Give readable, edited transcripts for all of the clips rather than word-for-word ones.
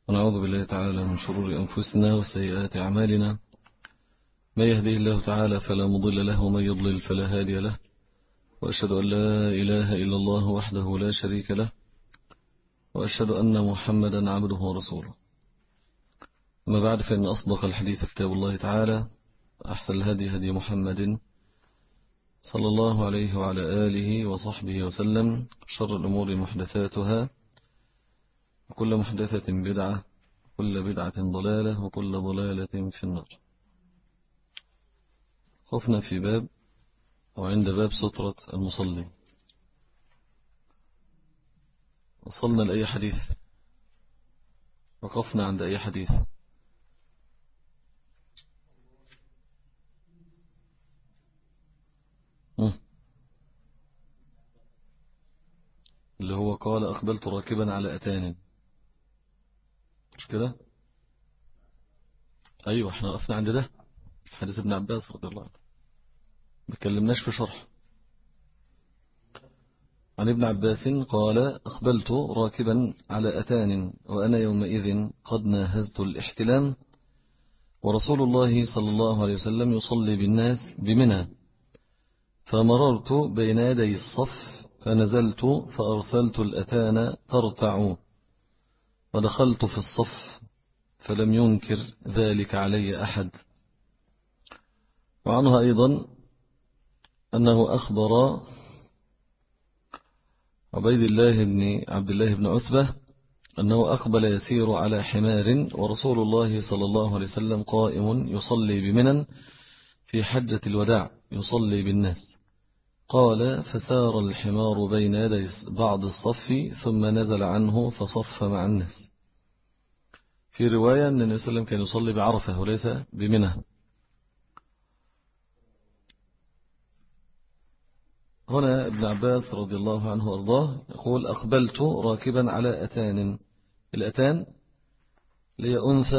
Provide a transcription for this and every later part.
ونعوذ بالله تعالى من شرور أنفسنا وسيئات أعمالنا. من يهديه الله تعالى فلا مضل له ومن يضلل فلا هادي له، وأشهد أن لا إله إلا الله وحده لا شريك له، وأشهد أن محمدا عبده ورسوله. أما بعد، فإن أصدق الحديث كتاب الله تعالى، أحسن الهدي هدي محمد صلى الله عليه وعلى آله وصحبه وسلم. شر الأمور محدثاتها، وكل محدثة بدعة، وكل بدعة ضلالة، وكل ضلالة في النار. وقفنا في باب وعند باب سترة المصلي. وصلنا لأي حديث؟ وقفنا عند أي حديث؟ اللي هو قال أقبلت راكبا على أتان، مش كده؟ أيوة، احنا وقفنا عند ده، حديث ابن عباس رضي الله عنه، ما كلمناش في شرح. عن ابن عباس قال أقبلت راكبا على أتان وأنا يومئذ قد ناهزت الاحتلام، ورسول الله صلى الله عليه وسلم يصلي بالناس بمنى، فمررت بين يدي الصف فنزلت فأرسلت الأتان ترتع، ودخلت في الصف فلم ينكر ذلك علي أحد. وعنها أيضا أنه أخبر عبد الله بن عتبة أنه أقبل يسير على حمار، ورسول الله صلى الله عليه وسلم قائم يصلي بمنى في حجة الوداع يصلي بالناس. قال فسار الحمار بين يدي بعض الصف ثم نزل عنه فصف مع الناس. في رواية أن النبي صلى الله عليه وسلم كان يصلي بعرفة وليس بمنى. هنا ابن عباس رضي الله عنه وارضاه يقول أقبلت راكبا على أتان. الأتان هي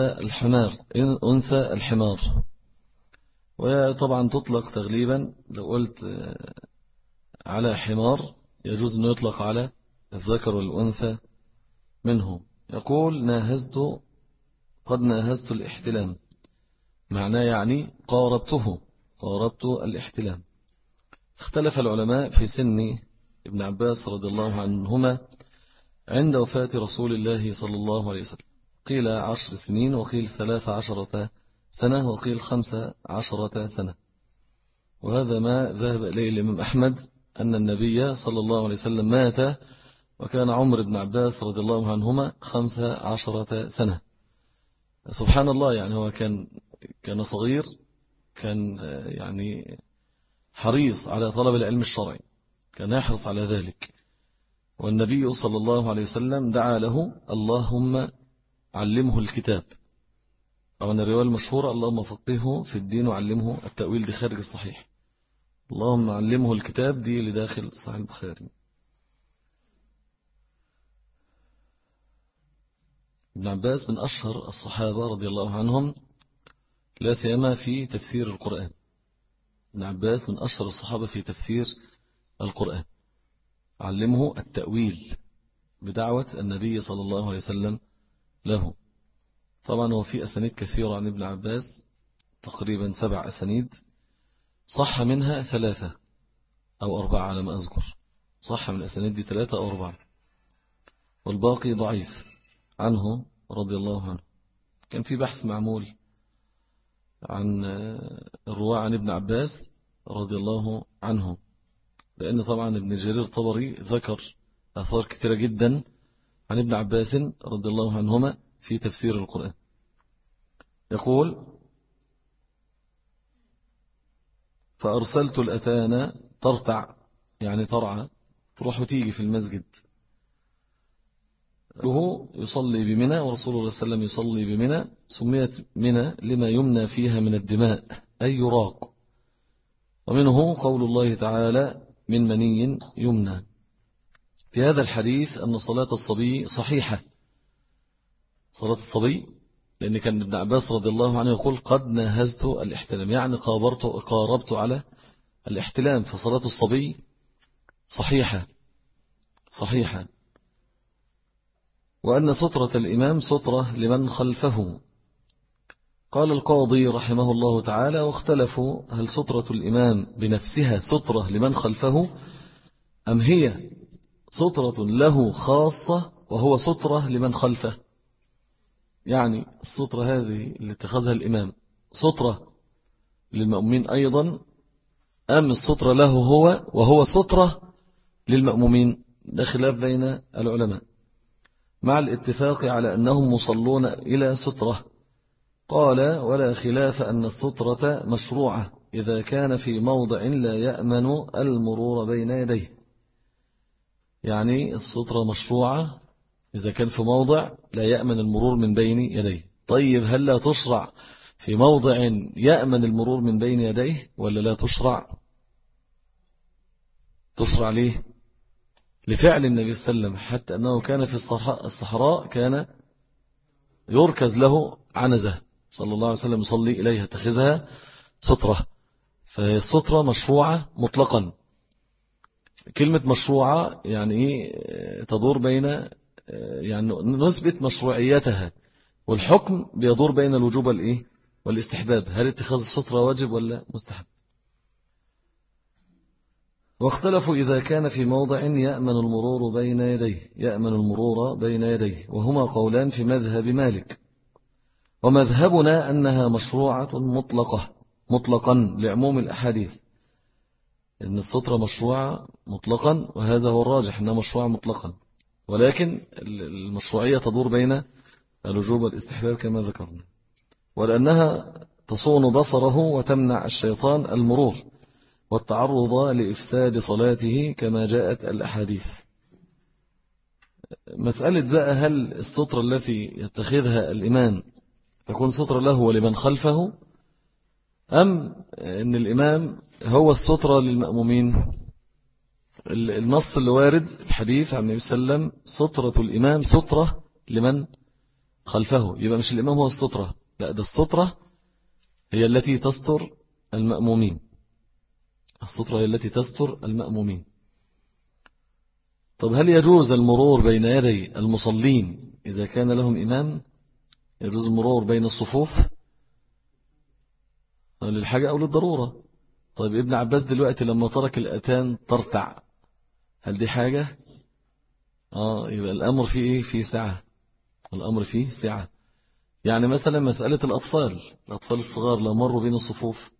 أنثى الحمار، وطبعا تطلق تغليبا. لو قلت على حمار يجوز أن يطلق على الذكر والأنثى منه. يقول قد ناهزت الاحتلام، معناه يعني قاربت الاحتلام. اختلف العلماء في سن ابن عباس رضي الله عنهما عند وفاة رسول الله صلى الله عليه وسلم. قيل 10 سنين، وقيل 13 سنة، وقيل 15 سنة. وهذا ما ذهب إليه الإمام أحمد، أن النبي صلى الله عليه وسلم مات وكان عمر بن عباس رضي الله عنهما 15 سنة. سبحان الله، يعني هو كان صغير، كان يعني حريص على طلب العلم الشرعي، كان يحرص على ذلك. والنبي صلى الله عليه وسلم دعا له اللهم علمه الكتاب، أو أن الرواية المشهورة اللهم فقهه في الدين وعلمه التأويل، دي خارج الصحيح. اللهم علمه الكتاب دي لداخل صحيح البخاري. ابن عباس من أشهر الصحابة رضي الله عنهم، لا سيما في تفسير القرآن. ابن عباس من أشهر الصحابة في تفسير القرآن، علمه التأويل بدعوة النبي صلى الله عليه وسلم له. طبعا هو في أسانيد كثيرة عن ابن عباس، تقريبا 7 أسانيد، صح منها 3 أو 4 على ما أذكر. صح من الأسانيد دي 3 أو 4، والباقي ضعيف عنه رضي الله عنه. كان في بحث معمول عن الرواة عن ابن عباس رضي الله عنه، لأن طبعا ابن جرير الطبري ذكر آثار كثيرة جدا عن ابن عباس رضي الله عنهما في تفسير القرآن. يقول فأرسلت الأتانا ترتع، يعني ترعى، تروح وتيجي في المسجد. هو يصلي بمنى، ورسول الله صلى الله عليه وسلم يصلي بمنى. سميت منى لما يمنى فيها من الدماء، أي يراق. ومنه قول الله تعالى من مني يمنى. في هذا الحديث أن صلاة الصبي صحيحة، صلاة الصبي، لأن كان ابن عباس رضي الله عنه يقول قد ناهزت الاحتلام، يعني قاربت على الاحتلام، فصلاة الصبي صحيحة. وأن سترة الإمام سترة لمن خلفه. قال القاضي رحمه الله تعالى: واختلفوا هل سترة الإمام بنفسها سترة لمن خلفه أم هي سترة له خاصة وهو سترة لمن خلفه. يعني السترة هذه اللي اتخذها الإمام سترة للمأمومين أيضا، أم السترة له هو وهو سترة للمأمومين؟ ده خلاف بين العلماء، مع الاتفاق على أنهم مصلون إلى سترة. قال: ولا خلاف أن السترة مشروعة إذا كان في موضع لا يأمن المرور بين يديه. يعني السترة مشروعة إذا كان في موضع لا يأمن المرور من بين يديه. طيب هل لا تشرع في موضع يأمن المرور من بين يديه ولا لا تشرع؟ تشرع ليه؟ لفعل النبي صلى الله عليه وسلم، حتى أنه كان في الصحراء كان يركز له عنزة صلى الله عليه وسلم يصلي إليها تخذها سترة. فالسترة مشروعة مطلقا. كلمة مشروعة يعني إيه؟ تدور بين، يعني نثبت مشروعيتها، والحكم بيدور بين الوجوب والاستحباب. هل اتخاذ السترة واجب ولا مستحب؟ واختلفوا إذا كان في موضع يأمن المرور بين يديه، وهما قولان في مذهب مالك. ومذهبنا أنها مشروعة مطلقا لعموم الأحاديث، إن السترة مشروعة مطلقا، وهذا هو الراجح أنها مشروعة مطلقا، ولكن المشروعية تدور بين الوجوب والاستحباب كما ذكرنا. ولأنها تصون بصره وتمنع الشيطان المرور والتعرض لإفساد صلاته كما جاءت الأحاديث. مسألة بقى هل السترة التي يتخذها الإمام تكون سترة له ولمن خلفه، أم أن الإمام هو السترة للمأمومين؟ النص اللي وارد الحديث عن النبي صلى الله عليه وسلم سترة الإمام سترة لمن خلفه، يبقى مش الإمام هو السترة، لا ده السترة هي التي تستر المأمومين. السترة هي التي تستر المأمومين. طب هل يجوز المرور بين يدي المصلين إذا كان لهم إمام؟ يجوز المرور بين الصفوف للحاجة أو للضرورة. طيب ابن عباس دلوقتي لما ترك الأتان ترتع، هل دي حاجة؟ يبقى الأمر فيه إيه؟ فيه سعة. الأمر فيه سعة. يعني مثلا مسألة الأطفال الصغار لو مروا بين الصفوف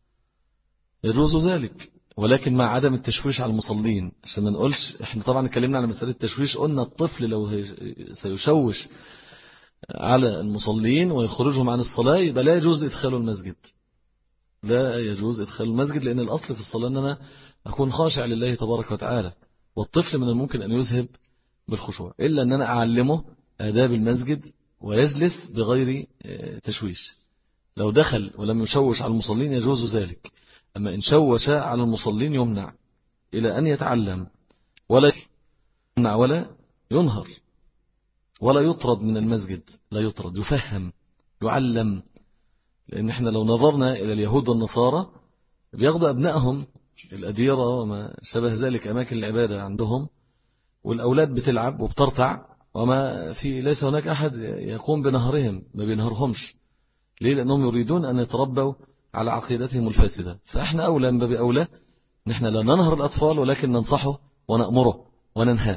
يجوز ذلك، ولكن مع عدم التشويش على المصلين. عشان ما نقولش احنا طبعا اتكلمنا على مسألة التشويش، قلنا الطفل لو سيشوش على المصلين ويخرجهم عن الصلاة يبقى لا يجوز إدخاله المسجد. لا يجوز إدخال المسجد، لأن الأصل في الصلاة أن أنا أكون خاشع لله تبارك وتعالى، والطفل من الممكن أن يذهب بالخشوع، إلا أن أنا أعلمه آداب المسجد ويجلس بغير تشويش. لو دخل ولم يشوش على المصلين يجوز ذلك، أما إن شوش على المصلين يمنع إلى أن يتعلم، ولا يمنع ولا ينهر ولا يطرد من المسجد. لا يطرد، يفهم، يعلم. لأن احنا لو نظرنا إلى اليهود والنصارى بياخدوا أبنائهم الأديرة وما شبه ذلك أماكن العبادة عندهم، والأولاد بتلعب وبترتع، وما في ليس هناك أحد يقوم بنهرهم، ما بينهرهمش. ليه؟ لأنهم يريدون أن يتربوا على عقيدتهم الفاسدة. فإحنا أولى باب أولى نحن لا ننهر الأطفال، ولكن ننصحه ونأمره وننهى.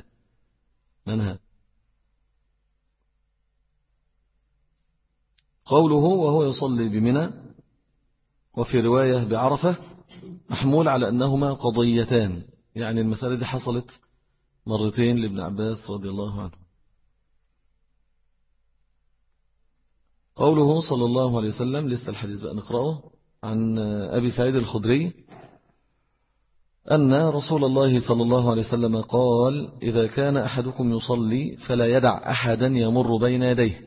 قوله وهو يصلي بمنى وفي رواية بعرفة محمول على أنهما قضيتان، يعني المسألة دي حصلت مرتين لابن عباس رضي الله عنه. قوله صلى الله عليه وسلم، لسه الحديث بقى نقرأه، عن أبي سعيد الخدري أن رسول الله صلى الله عليه وسلم قال: إذا كان أحدكم يصلي فلا يدع أحدا يمر بين يديه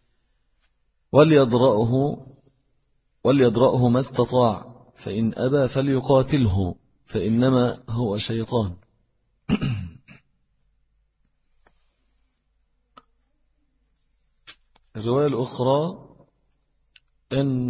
وليدرأه ما استطاع، فإن أبى فليقاتله فإنما هو شيطان. الرواية الأخرى أن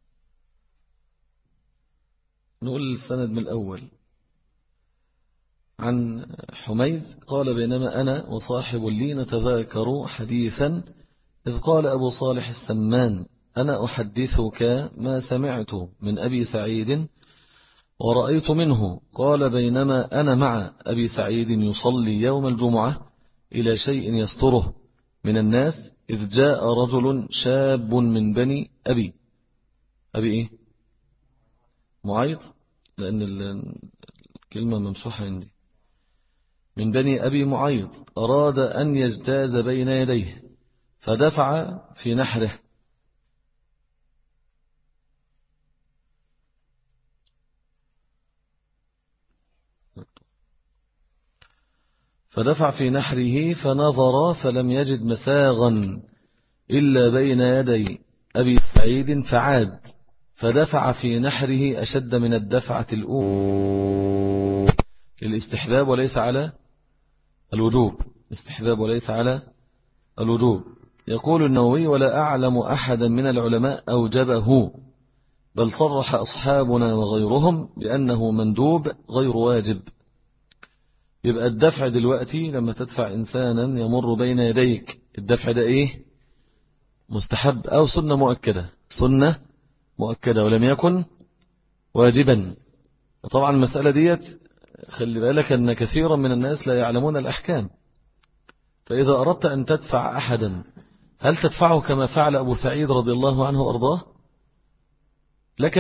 نقول السند من الأول. عن حميد قال بينما أنا وصاحب لي نتذاكر حديثا إذ قال أبو صالح السمان أنا أحدثك ما سمعت من أبي سعيد ورأيت منه. قال بينما أنا مع أبي سعيد يصلي يوم الجمعة إلى شيء يستره من الناس إذ جاء رجل شاب من بني أبي إيه؟ معيط، لأن الكلمة ممسوحة عندي، من بني أبي معيط أراد أن يجتاز بين يديه فدفع في نحره. فنظر فلم يجد مساغا إلا بين يدي أبي سعيد فعاد فدفع في نحره أشد من الدفعة الأولى للاستحباب وليس على الوجوب، استحباب وليس على الوجوب. يقول النووي ولا أعلم أحدا من العلماء أوجبه، بل صرح أصحابنا وغيرهم بأنه مندوب غير واجب. يبقى الدفع دلوقتي لما تدفع إنسانا يمر بين يديك، الدفع ده إيه؟ مستحب أو سنة مؤكدة، سنة مؤكدة ولم يكن واجبا. طبعا المسألة ديت خلي بالك أن كثيرا من الناس لا يعلمون الأحكام. فإذا أردت أن تدفع أحدا هل تدفعه كما فعل أبو سعيد رضي الله عنه وأرضاه؟ لك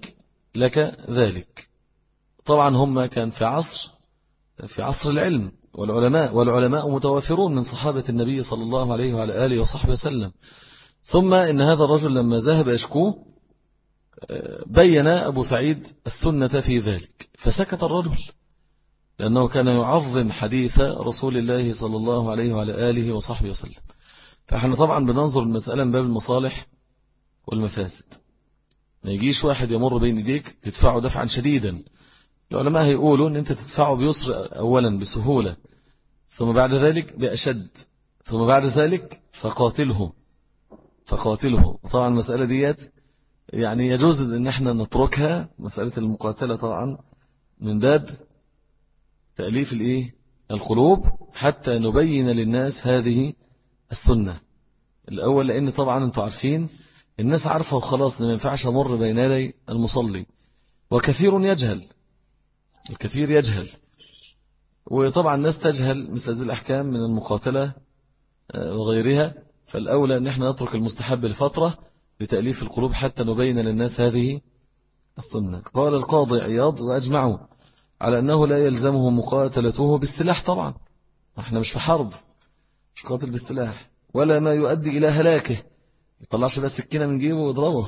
ذلك. طبعا هم كان في عصر العلم والعلماء متوافرون من صحابة النبي صلى الله عليه وعلى آله وصحبه وسلم. ثم إن هذا الرجل لما ذهب يشكوه بين أبو سعيد السنة في ذلك فسكت الرجل، لأنه كان يعظم حديث رسول الله صلى الله عليه وعلى آله وصحبه وسلم. فإحنا طبعا بننظر المسألة من باب المصالح والمفاسد. ما يجيش واحد يمر بين يديك تدفعه دفعا شديدا. العلماء هيقولوا أن أنت تدفعه بيسر أولا بسهولة، ثم بعد ذلك بأشد، ثم بعد ذلك فقاتله. طبعا المسألة ديت يعني يجوز أن احنا نتركها، مسألة المقاتلة طبعا من باب تأليف القلوب حتى نبين للناس هذه السنة الأول. لأن طبعا أنتم عارفين الناس عارفة وخلاص ما ينفعش أمر بين يدي المصلي، وكثير يجهل، الكثير يجهل. وطبعا الناس تجهل مثل هذه الأحكام من المقاتلة وغيرها. فالأولى أن احنا نترك المستحب لفترة لتأليف القلوب حتى نبين للناس هذه السنة. قال القاضي عياض وأجمعوا على أنه لا يلزمه مقاتلته بالسلاح. طبعا احنا مش في حرب، مش قاتل بالسلاح، ولا ما يؤدي إلى هلاكه. يطلعش بس سكينة من جيبه ويضربه،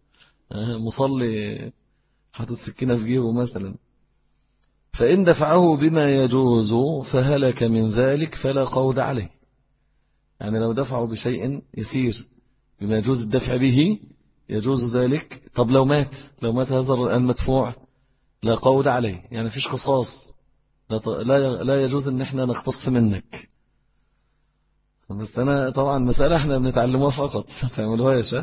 مصلي حاطط سكينة في جيبه مثلا. فإن دفعه بما يجوز فهلك من ذلك فلا قود عليه. يعني لو دفعه بشيء يسير بما يجوز الدفع به يجوز ذلك. طب لو مات هذا المدفوع لا قود عليه، يعني فيش قصاص، لا يجوز ان احنا نختص منك. بس انا طبعا مسألة احنا بنتعلموها فقط فهملوهاش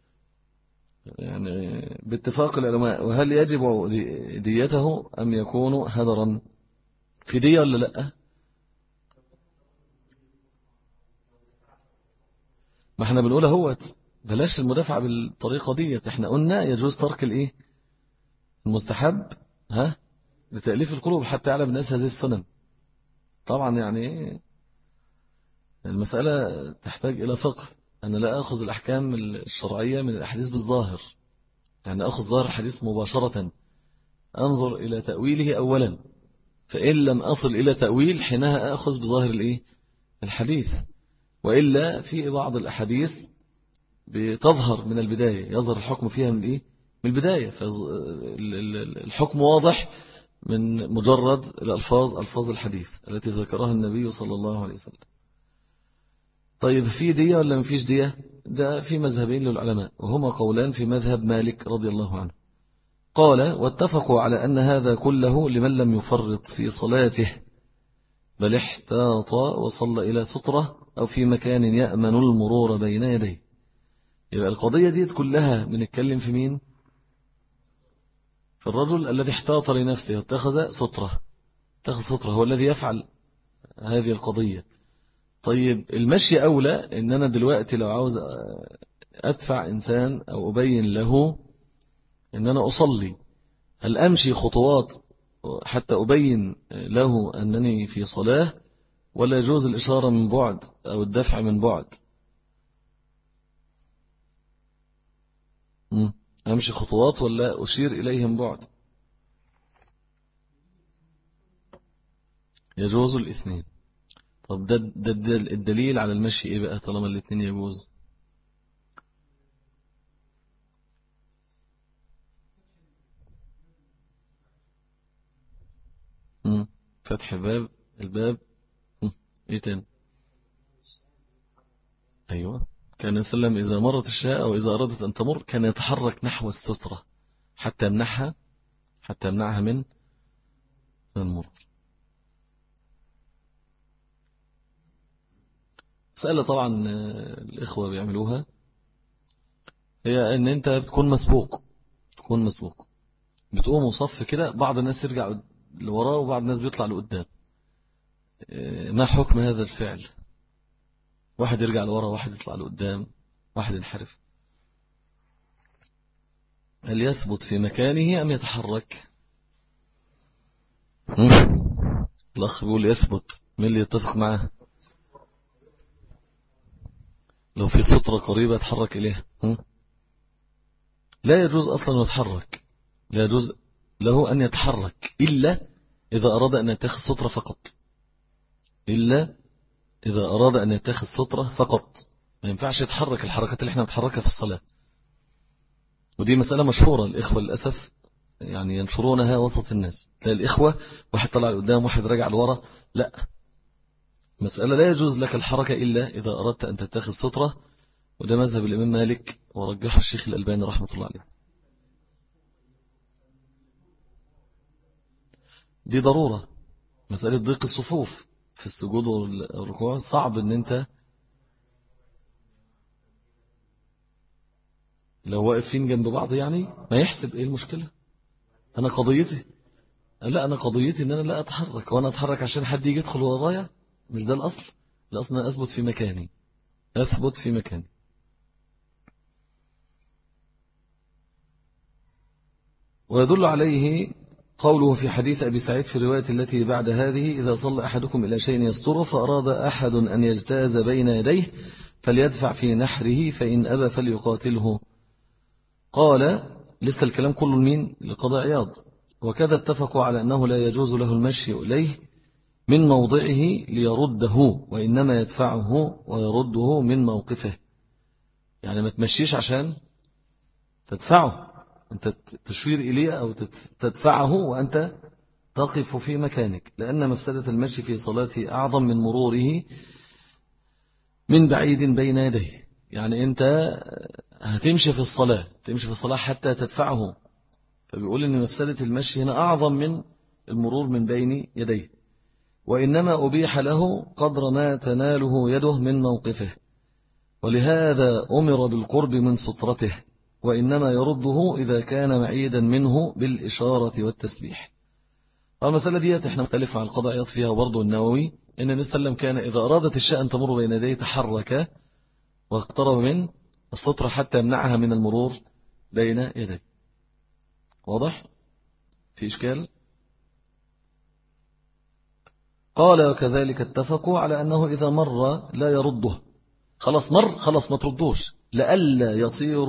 يعني باتفاق العلماء. وهل يجب ديته ام يكون هدرا؟ في دية ولا لا؟ ما احنا بنقول اهوت بلاش المدافعة بالطريقة ديت. احنا قلنا يجوز ترك المستحب لتأليف القلوب حتى يعلم الناس هذه السنن. طبعا يعني المسألة تحتاج إلى فقه. أنا لا أخذ الأحكام الشرعية من الأحاديث بالظاهر، يعني أخذ ظاهر الحديث مباشرة، أنظر إلى تأويله أولا، فإن لم أصل إلى تأويل حينها أخذ بظاهر الحديث. وإلا في بعض الأحاديث بتظهر من البداية، يظهر الحكم فيها من البداية، فالحكم واضح من مجرد ألفاظ الحديث التي ذكرها النبي صلى الله عليه وسلم. طيب في دية ولا ما فيش دية؟ ده في مذهبين للعلماء، وهما قولان في مذهب مالك رضي الله عنه. قال واتفقوا على أن هذا كله لمن لم يفرط في صلاته بل احتاط وصلى إلى سترة أو في مكان يأمن المرور بين يديه. يبقى القضية دي كلها بنتكلم في مين؟ في الرجل الذي احتاط لنفسه واتخذ سترة. تاخذ سترة هو الذي يفعل هذه القضية. طيب المشي أولى، إن أنا دلوقتي لو عاوز أدفع إنسان أو أبين له إن أنا أصلي، هل أمشي خطوات حتى أبين له أنني في صلاة، ولا يجوز الإشارة من بعد أو الدفع من بعد؟ أمشي خطوات ولا أشير إليهم بعد؟ يجوز الاثنين. طب ده الدليل على المشي إيه بقى طالما الاثنين يجوز؟ فتح باب الباب. إيه تاني؟ أيوة، كان يسلم إذا مرت الشاة أو إذا أرادت أن تمر كان يتحرك نحو السترة حتى يمنعها من المرور. مسألة طبعا الإخوة بيعملوها، هي أن أنت بتكون مسبوق، بتقوم وصف كده، بعض الناس يرجع لوراه وبعض الناس بيطلع لقدام. ما حكم هذا الفعل؟ واحد يرجع لورا، واحد يطلع لقدام، واحد ينحرف. هل يثبت في مكانه أم يتحرك؟ الأخ بيقول يثبت. من اللي يتفق معه؟ لو في سترة قريبة يتحرك إليها. لا يجوز أصلا يتحرك، لا يجوز له أن يتحرك إلا إذا أراد أن يتخذ سترة فقط، إلا إذا أراد أن يتخذ سترة فقط. ما ينفعش يتحرك الحركات اللي احنا نتحركها في الصلاة. ودي مسألة مشهورة، الإخوة للأسف يعني ينشرونها وسط الناس. تلاقي الإخوة واحد طلع لقدام واحد راجع لورا. لا، مسألة لا يجوز لك الحركة إلا إذا أردت أن تتخذ سترة. وده مذهب الإمام مالك ورجحه الشيخ الألباني رحمة الله عليه. دي ضرورة، مسألة ضيق الصفوف في السجود والركوع صعب ان انت لو واقفين جنب بعض يعني ما يحسب ايه المشكلة. انا قضيتي ان انا لا اتحرك، وانا اتحرك عشان حد يجي يدخل ورايا؟ مش ده الاصل. الاصل انا اثبت في مكاني. ويدل عليه قوله في حديث أبي سعيد في الرواية التي بعد هذه: إذا صلى أحدكم إلى شيء يستره فأراد أحد أن يجتاز بين يديه فليدفع في نحره، فإن أبى فليقاتله. قال لسه الكلام كله لمين؟ لقاضي عياض. وكذا اتفقوا على أنه لا يجوز له المشي إليه من موضعه ليرده، وإنما يدفعه ويرده من موقفه. يعني ما تمشيش عشان تدفعه، أنت تشير إليه أو تدفعه وأنت تقف في مكانك، لأن مفسدة المشي في صلاته أعظم من مروره من بعيد بين يديه. يعني أنت هتمشي في الصلاة حتى تدفعه، فبيقول إن مفسدة المشي هنا أعظم من المرور من بين يديه. وإنما أبيح له قدر ما تناله يده من موقفه، ولهذا أمر بالقرب من سترته، وإنما يرده إذا كان معيدا منه بالإشارة والتسبيح. المسألة دي احنا مختلف عن القضاء عياض فيها، وبرضه النووي إن النبي صلى الله عليه وسلم كان إذا أرادت الشاة أن تمر بين يديه تحرك واقترب من السترة حتى يمنعها من المرور بين يديه. واضح؟ في إشكال؟ قال وكذلك اتفقوا على أنه إذا مر لا يرده. خلاص ما تردوش، لألا يصير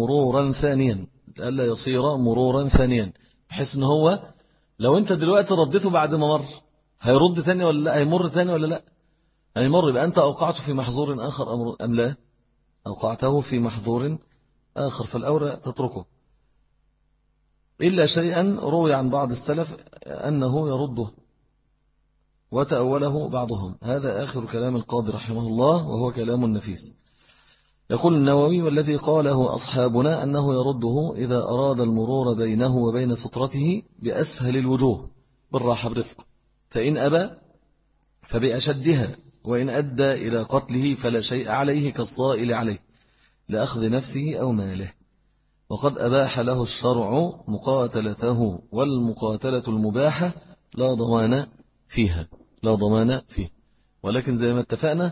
مرورا ثانيا، بحيث أنه هو لو أنت دلوقتي ردته بعد ما مر هيرد تاني ولا لا، هيمر تاني ولا لا؟ هيمر. يبقى أنت أوقعته في محظور آخر أم لا؟ أوقعته في محظور آخر، فالأولى تتركه. إلا شيئا روي عن بعض السلف أنه يرده وتأوله بعضهم. هذا آخر كلام القاضي رحمه الله، وهو كلام نفيس. يقول النووي: والذي قاله أصحابنا أنه يرده إذا أراد المرور بينه وبين سترته بأسهل الوجوه بالراحة برفق، فإن أبى فبأشدها، وإن أدى إلى قتله فلا شيء عليه كالصائل عليه لأخذ نفسه أو ماله. وقد أباح له الشرع مقاتلته، والمقاتلة المباحة لا ضمان فيها، لا ضمان فيه. ولكن زي ما اتفقنا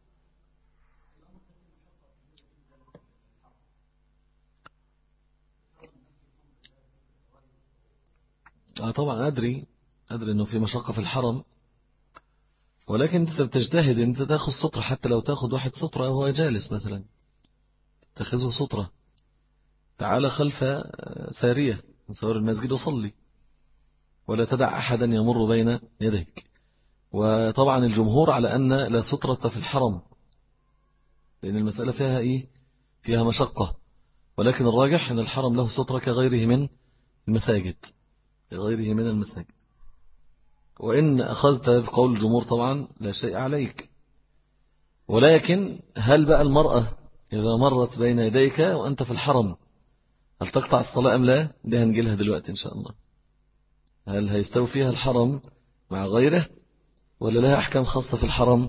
طبعا أدري أنه في مشقة في الحرم، ولكن أنت بتجتهد أنت تأخذ سطرة، حتى لو تأخذ واحد سطرة وهو جالس مثلا تأخذه سطرة، تعال خلف سارية من سوار المسجد وصلي، ولا تدع أحدا يمر بين يديك. وطبعا الجمهور على أن لا سطرة في الحرم، لأن المسألة فيها إيه؟ فيها مشقة. ولكن الراجح أن الحرم له سطرة كغيره من المساجد، كغيره من المساجد. وإن أخذت بقول الجمهور طبعا لا شيء عليك. ولكن هل بقى المرأة إذا مرت بين يديك وأنت في الحرم هل تقطع الصلاة أم لا؟ دي هنجيلها دلوقتي إن شاء الله. هل هيستوي فيها الحرم مع غيره ولا لها أحكام خاصة في الحرم؟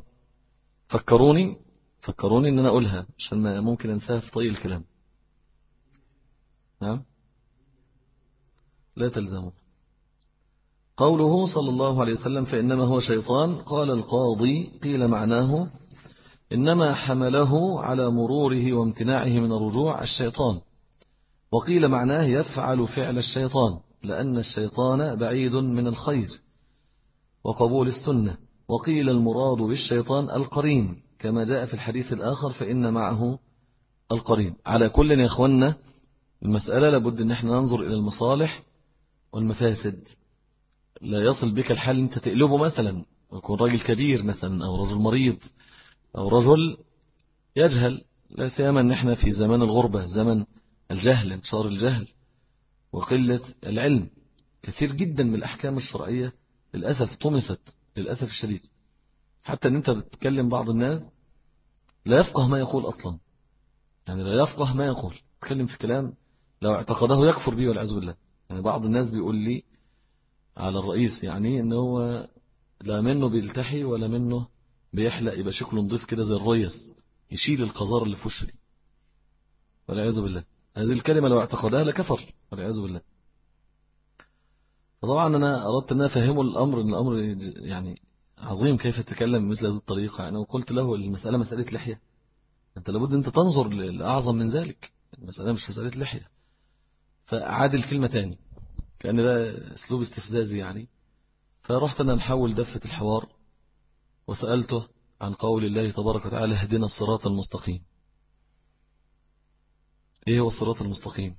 فكروني إن أنا أقولها عشان ما ممكن أنساها في طي الكلام. نعم، لا تلزموا. قوله صلى الله عليه وسلم فإنما هو شيطان، قال القاضي قيل معناه إنما حمله على مروره وامتناعه من الرجوع الشيطان، وقيل معناه يفعل فعل الشيطان، لأن الشيطان بعيد من الخير وقبول السنة. وقيل المراد بالشيطان القرين، كما جاء في الحديث الآخر فإن معه القرين. على كل يا إخوانا المسألة لابد أن احنا ننظر إلى المصالح والمفاسد. لا يصل بك الحال أنت تقلبه مثلا يكون راجل كبير مثلا أو رجل مريض أو رجل يجهل، لا سيما أن احنا في زمان الغربة، زمن الجهل، انتشار الجهل وقلة العلم. كثير جدا من الأحكام الشرعية للأسف طمست للأسف الشديد، حتى أن أنت بتكلم بعض الناس لا يفقه ما يقول أصلا، يعني لا يفقه ما يقول، تكلم في كلام لو اعتقده يكفر به والعياذ بالله. يعني بعض الناس بيقول لي على الرئيس يعني أنه هو لا منه بيلتحي ولا منه بيحلق يبقى شكله نضيف كده زي الريس، يشيل القذار اللي في وشه دي والعياذ بالله. هذه الكلمة لو اعتقدها لكفر والعياذ بالله. فطبعا أنا أردت أن أفهمه الأمر، أن الأمر يعني عظيم كيف تتكلم بمثل هذه الطريقة. يعني وقلت له المسألة مسألة لحية، أنت لابد أنت تنظر لأعظم من ذلك، المسألة مش مسألة لحية. فأعاد الكلمة تاني كأن ده أسلوب استفزازي يعني. فرحت أنا نحول دفة الحوار وسألته عن قول الله تبارك وتعالى اهدنا الصراط المستقيم. إيه هو الصراط المستقيم؟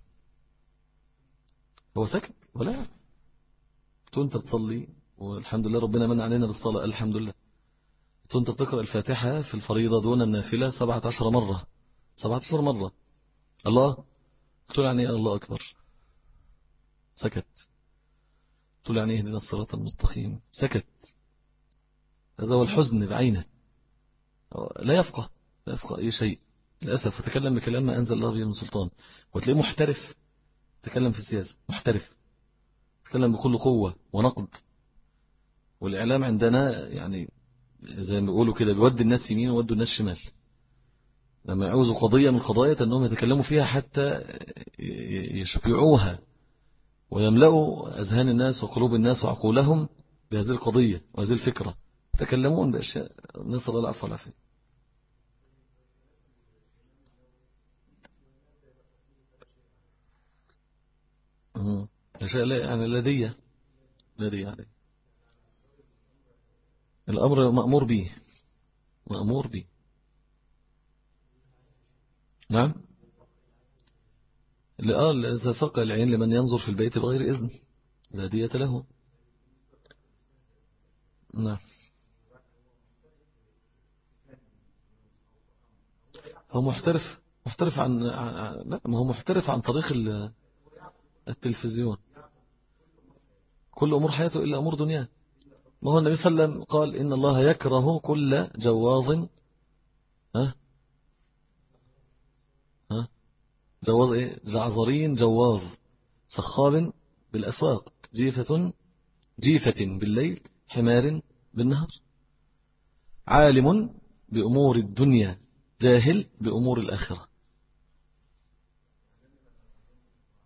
هو سكت ولا أنت بتصلي والحمد لله ربنا من علينا بالصلاة الحمد لله، أنت بتقرأ الفاتحة في الفريضة دون النافلة 17 مرة، 17 مرة. الله تقول يعني الله أكبر، سكت. تقول يعني اهدنا الصراط المستقيم، سكت. هذا هو الحزن بعينه، لا يفقه أي شيء للأسف. وتكلم بكلام ما أنزل الله به من سلطان، وتلاقيه محترف، تكلم في السياسة محترف، تكلم بكل قوة ونقد. والإعلام عندنا يعني زي ما بيقولوا كده بيودي الناس يمين ويودوا الناس شمال. لما يعوزوا قضية من القضايا أنهم يتكلموا فيها حتى يشبعوها ويملأوا أذهان الناس وقلوب الناس وعقولهم بهذه القضية وهذه الفكرة، يتكلمون بأشياء نسأل الله العفو والعافية. أشياء يعني لدي يعني الأمر مأمور به، مأمور به. نعم، إذا فقع العين لمن ينظر في البيت بغير إذن لا دية له. نعم، هو محترف لا، ما هو محترف عن طريق التلفزيون. كل أمور حياته إلا أمور دنياه. ما هو النبي صلى الله عليه وسلم قال إن الله يكره كل جواظ، ها ها جواظ إيه، جعزرين جواظ سخاب بالأسواق جيفة بالليل حمار بالنهار، عالم بأمور الدنيا جاهل بأمور الآخرة.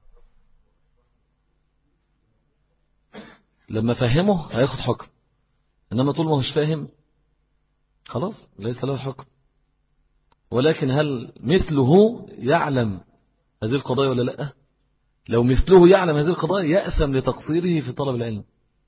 لما فهمه هياخد حكم، إنما طول ما هوش فاهم خلاص ليس له حكم. ولكن هل مثله يعلم هذه القضايا ولا لا؟ لو مثله يعلم هذه القضايا يأثم لتقصيره في طلب العلم،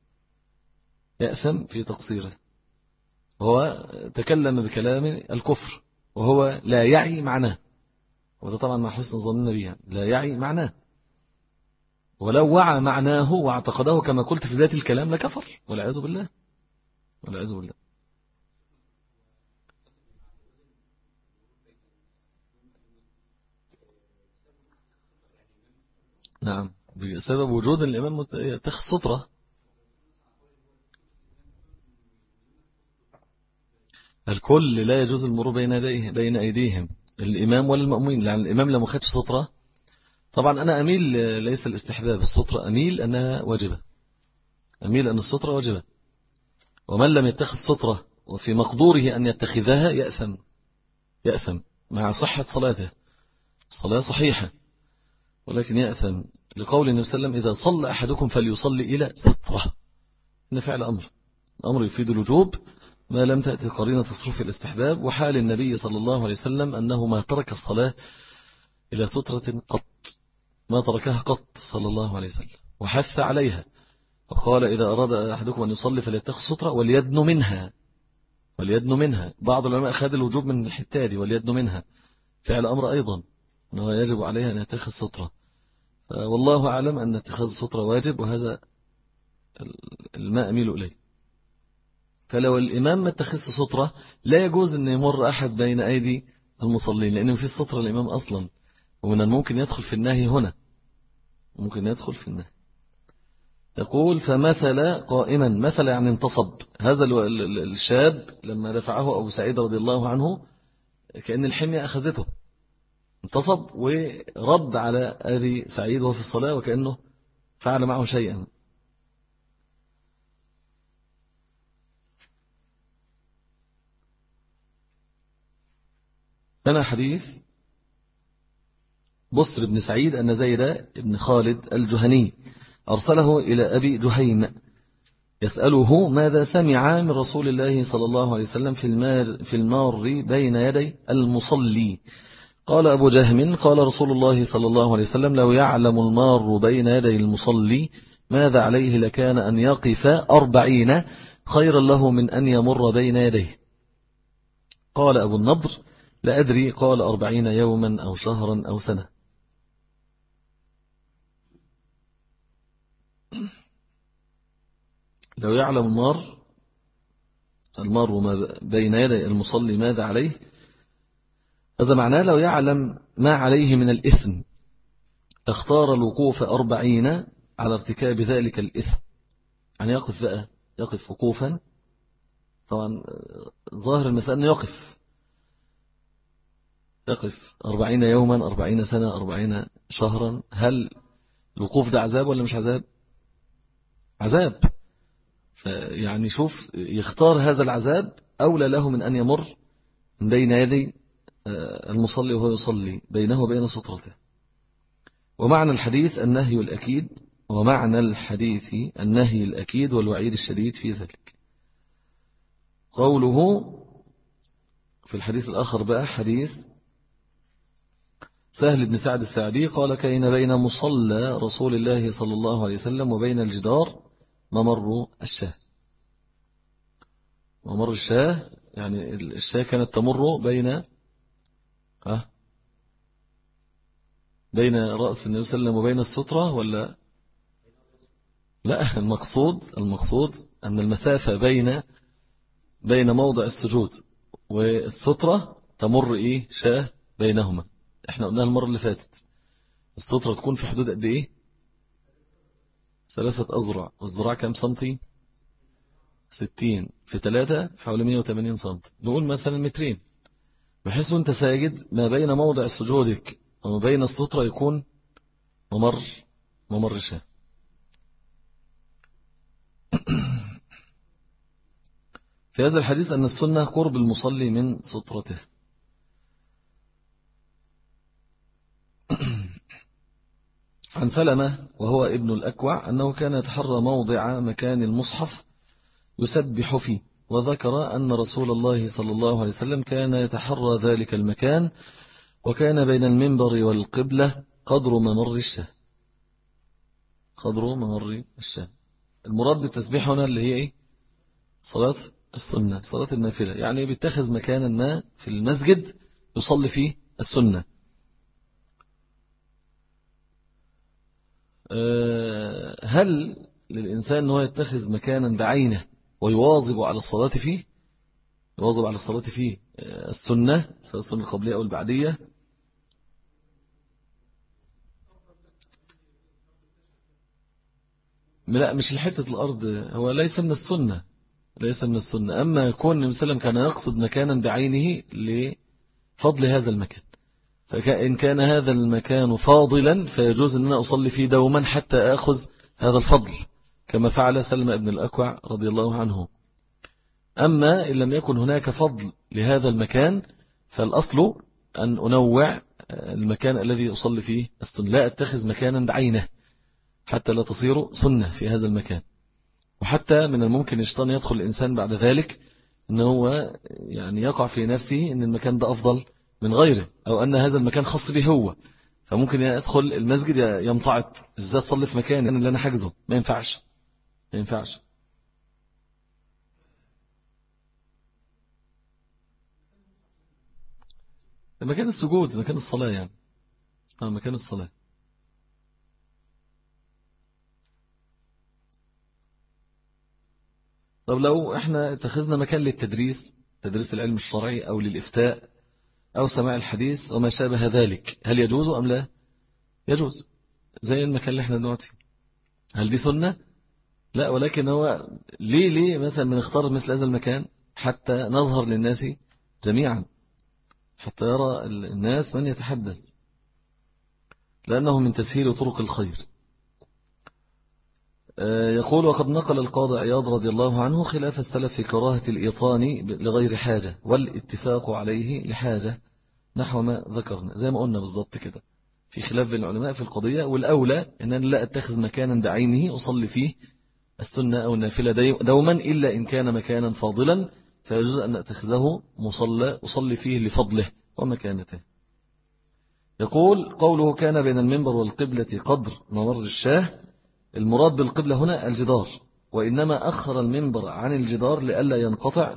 يأثم في تقصيره. هو تكلم بكلام الكفر وهو لا يعي معناه، وده طبعا مع حسن ظننا به، لا يعي معناه. ولو وعى معناه واعتقده كما قلت في بداية الكلام لكفر والعياذ بالله، والعياذ بالله. نعم، بسبب وجود الإمام يتخذ سترة. الكل لا يجوز المرور بين أيديهم، الإمام ولا المأمومين، لأن الإمام لو ما خدش سترة. طبعا أنا أميل ليس الاستحباب السترة، أميل أنها واجبة، أميل أن السترة واجبة. ومن لم يتخذ سترة وفي مقدوره أن يتخذها يأثم، يأثم مع صحة صلاته، الصلاة صحيحة ولكن يأثم، لقول النبي صلى الله عليه وسلم إذا صلى أحدكم فليصلي إلى سترة. إن فعل أمر يفيد الوجوب ما لم تأتي قرينة تصرف الاستحباب. وحال النبي صلى الله عليه وسلم أنه ما ترك الصلاة إلى سترة قط، ما تركها قط صلى الله عليه وسلم، وحث عليها وقال إذا أراد أحدكم أن يصلي فليتخذ سترة وليدن منها، وليدن منها. بعض العلماء أخذ الوجوب من الحتة دي، وليدن منها فعل أمر أيضا أنه يجب عليها أن يتخذ سترة. والله أعلم أن اتخاذ السترة واجب، وهذا الماء أميل إليه. فلو الإمام ما اتخذ سترة لا يجوز أن يمر أحد بين أيدي المصلين، لأنه في السترة الإمام أصلا، ومن الممكن يدخل في النهي هنا، ممكن يدخل في النهي. يقول فمثل قائما، مثل يعني انتصب. هذا الشاب لما دفعه أبو سعيد رضي الله عنه كأن الحمية أخذته، انتصب ورد على أبي سعيد وهو في الصلاة وكأنه فعل معه شيئا. هنا حديث بصر بن سعيد أن زيد بن خالد الجهني أرسله إلى أبي جهيم يسأله ماذا سمع من رسول الله صلى الله عليه وسلم في المار بين يدي المصلي. قال أبو جهم قال رسول الله صلى الله عليه وسلم لو يعلم المار بين يدي المصلي ماذا عليه لكان أن يقف 40 خيرا له من أن يمر بين يديه. قال أبو النضر لا أدري، قال 40 يوما أو شهرا أو سنة. لو يعلم المار بين يدي المصلي ماذا عليه، هذا معناه لو يعلم ما عليه من الإثم اختار الوقوف 40 على ارتكاب ذلك الإثم. يعني يقف بقى، يقف وقوفا، طبعا ظاهر المسألة أنه يقف 40 يوما 40 سنة 40 شهرا. هل الوقوف ده عذاب ولا مش عذاب؟ عذاب. يعني شوف، يختار هذا العذاب أولى له من أن يمر من بين يدي المصلي وهو يصلي بينه وبين سترته. ومعنى الحديث النهي الأكيد، ومعنى الحديث النهي الأكيد والوعيد الشديد في ذلك. قوله في الحديث الآخر بقى حديث سهل بن سعد السعدي قال كان بين مصلى رسول الله صلى الله عليه وسلم وبين الجدار ممر الشاه. ممر الشاه يعني الشاه كانت تمر بين رأس النبي صلى الله عليه وسلم وبين السترة ولا لا؟ المقصود أن المسافة بين موضع السجود والسترة تمر شاه بينهما. احنا قلنا المرة اللي فاتت السترة تكون في حدود قد ايه؟ 3 أذرع، والذراع كام سنتي؟ 60 في 3 حوالي 180 سنتي. نقول مثلا 200، بحيث وانت ساجد ما بين موضع سجودك وما بين السترة يكون ممر شاه. في هذا الحديث أن السنة قرب المصلي من سترته. عن سلمة وهو ابن الأكوع أنه كان يتحرى موضع مكان المصحف يسبح فيه. وذكر أن رسول الله صلى الله عليه وسلم كان يتحرى ذلك المكان، وكان بين المنبر والقبلة قدر ممر الشاه. قدر ممر الشاه. المراد بالتسبيح هنا اللي هي إيه؟ صلاة السنة، صلاة النافلة، يعني بيتخذ مكانا ما في المسجد يصلي فيه السنة. هل للإنسان أنه يتخذ مكانا بعينه ويواظب على الصلاة فيه؟ يواظب على الصلاة فيه السنة، سواء السنة القبلية أو البعدية؟ لا، مش الحتة الأرض، هو ليس من السنة، ليس من السنة. أما يكون النبي صلى الله عليه وسلم كان يقصد مكانا بعينه لفضل هذا المكان، فإن كان هذا المكان فاضلا فيجوز أن أنا أصلي فيه دوما حتى أخذ هذا الفضل، كما فعل سلمى بن الأكوع رضي الله عنه. أما إن لم يكن هناك فضل لهذا المكان فالأصل أن أنوع المكان الذي أصلي فيه السنة، لا أتخذ مكانا بعينه حتى لا تصير سنة في هذا المكان. وحتى من الممكن الشيطان يدخل الإنسان بعد ذلك أنه هو يعني يقع في نفسه أن المكان ده أفضل من غيره، أو أن هذا المكان خاص به هو، فممكن يدخل المسجد يمتعط، إزاي تصلي في مكان اللي أنا حاجزه؟ ما ينفعش، ما ينفعش. مكان السجود، مكان الصلاة يعني، مكان الصلاة. طب لو احنا اتخذنا مكان للتدريس، تدريس العلم الشرعي أو للإفتاء أو سماع الحديث وما شابه ذلك، هل يجوز أم لا؟ يجوز، زي المكان اللي احنا نقعد فيه. هل دي سنة؟ لا، ولكن هو ليه مثلا بنختار مثل هذا المكان؟ حتى نظهر للناس جميعا، حتى يرى الناس من يتحدث، لأنه من تسهيل طرق الخير. يقول: وقد نقل القاضي عياض رضي الله عنه خلاف السلف في كراهة الإيطان لغير حاجة والاتفاق عليه لحاجة، نحو ما ذكرنا، زي ما قلنا بالضبط كده، في خلاف بين العلماء في القضية. والأولى أن أنا لا أتخذ مكانا بعينه أصلي فيه السنة أو النافلة دوما، إلا إن كان مكانا فاضلا فيجوز أن أتخذه مصلى أصلي فيه لفضله ومكانته. يقول: قوله كان بين المنبر والقبلة قدر ممر الشاه، المراد بالقبلة هنا الجدار، وإنما أخر المنبر عن الجدار لئلا ينقطع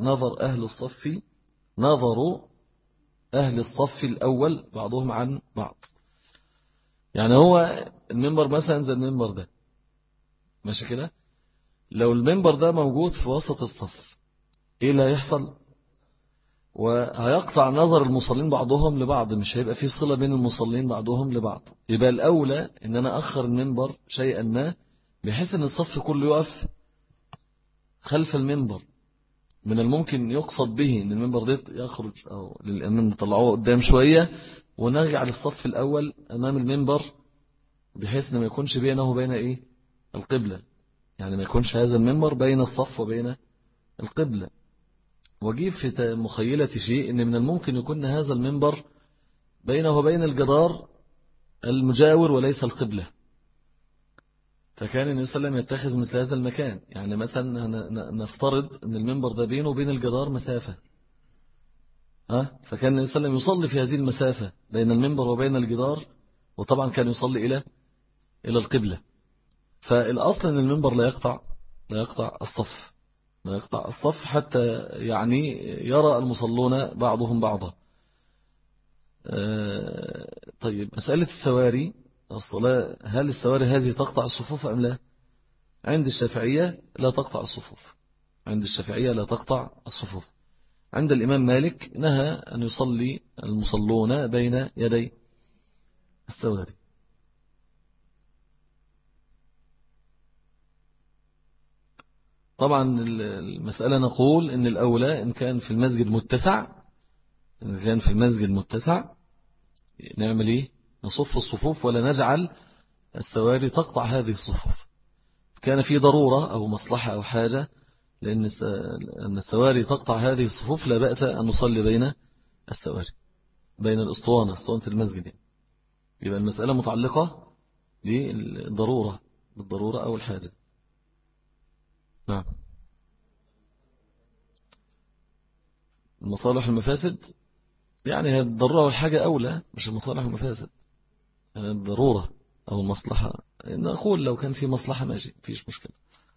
نظر أهل الصف الأول بعضهم عن بعض. يعني هو المنبر مثلا زي المنبر ده ماشي كده، لو المنبر ده موجود في وسط الصف إيه اللي هيحصل؟ وهيقطع نظر المصلين بعضهم لبعض، مش هيبقى في صلة بين المصلين بعضهم لبعض. يبقى الأولى إن أنا أخر المنبر شيئا ما بحيث أن الصف كله يقف خلف المنبر. من الممكن يقصد به أن المنبر ده يخرج أو للأمام نطلعوه قدام شوية ونرجع للصف الأول أمام المنبر، بحيث أن ما يكونش بينه وبين إيه؟ القبلة، يعني ما يكونش هذا المنبر بين الصف وبين القبلة. وجيب في مخيلة شيء أن من الممكن يكون هذا المنبر بينه وبين الجدار المجاور وليس القبلة، فكان النبي صلى الله عليه وسلم يتخذ مثل هذا المكان. يعني مثلا نفترض أن المنبر ده بينه وبين الجدار مسافة، فكان النبي صلى الله عليه وسلم يصلي في هذه المسافة بين المنبر وبين الجدار، وطبعا كان يصلي إلى القبلة. فالأصل أن المنبر لا يقطع الصف، لا يقطع الصف حتى يعني يرى المصلون بعضهم بعضا. طيب، مسألة السواري الصلاة، هل السواري هذه تقطع الصفوف أم لا؟ عند الشافعية لا تقطع الصفوف، عند الشافعية لا تقطع الصفوف. عند الإمام مالك نهى أن يصلي المصلون بين يدي السواري. طبعا المسألة نقول إن الأولى إن كان في المسجد متسع، نعمل إيه؟ نصف الصفوف ولا نجعل السواري تقطع هذه الصفوف. كان في ضرورة أو مصلحة أو حاجة لأن السواري تقطع هذه الصفوف، لا بأس أن نصلي بين السواري، بين اسطوانة المسجد يعني. يبقى المسألة متعلقة بالضرورة أو الحاجة. نعم. المصالح والمفاسد يعني هي الضرورة والحاجة أولى، مش المصالح والمفاسد، يعني الضرورة أو المصلحة. نقول لو كان في مصلحة ماشي فيش مشكلة.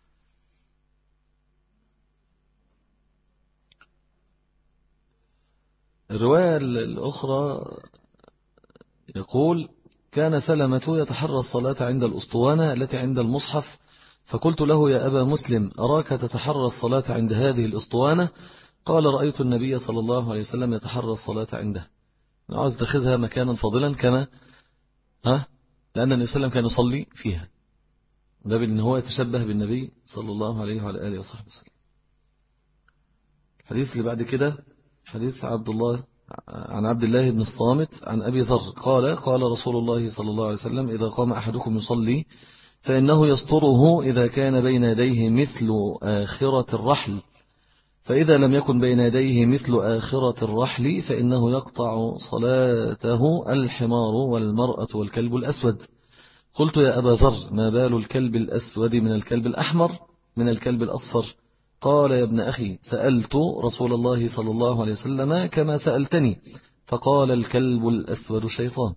الرواية الأخرى يقول: كان سلمة يتحرى الصلاة عند الأسطوانة التي عند المصحف، فقلت له: يا أبا مسلم، أراك تتحرى الصلاة عند هذه الأسطوانة؟ قال: رأيت النبي صلى الله عليه وسلم يتحرى الصلاة عنده. أنا عاوز اتخذها مكانا فاضلا كما لأن النبي صلى الله عليه وسلم كان يصلي فيها، ده بأن هو يتشبه بالنبي صلى الله عليه وعلى آله وصحبه وسلم. الحديث اللي بعد كده حديث عن عبد الله بن الصامت عن أبي ذر قال: قال رسول الله صلى الله عليه وسلم: إذا قام أحدكم يصلي فإنه يستره إذا كان بين يديه مثل آخرة الرحل، فإذا لم يكن بين يديه مثل آخرة الرحل فإنه يقطع صلاته الحمار والمرأة والكلب الأسود. قلت: يا أبا ذر، ما بال الكلب الأسود من الكلب الأحمر من الكلب الأصفر؟ قال: يا ابن أخي، سألت رسول الله صلى الله عليه وسلم كما سألتني، فقال: الكلب الأسود شيطان.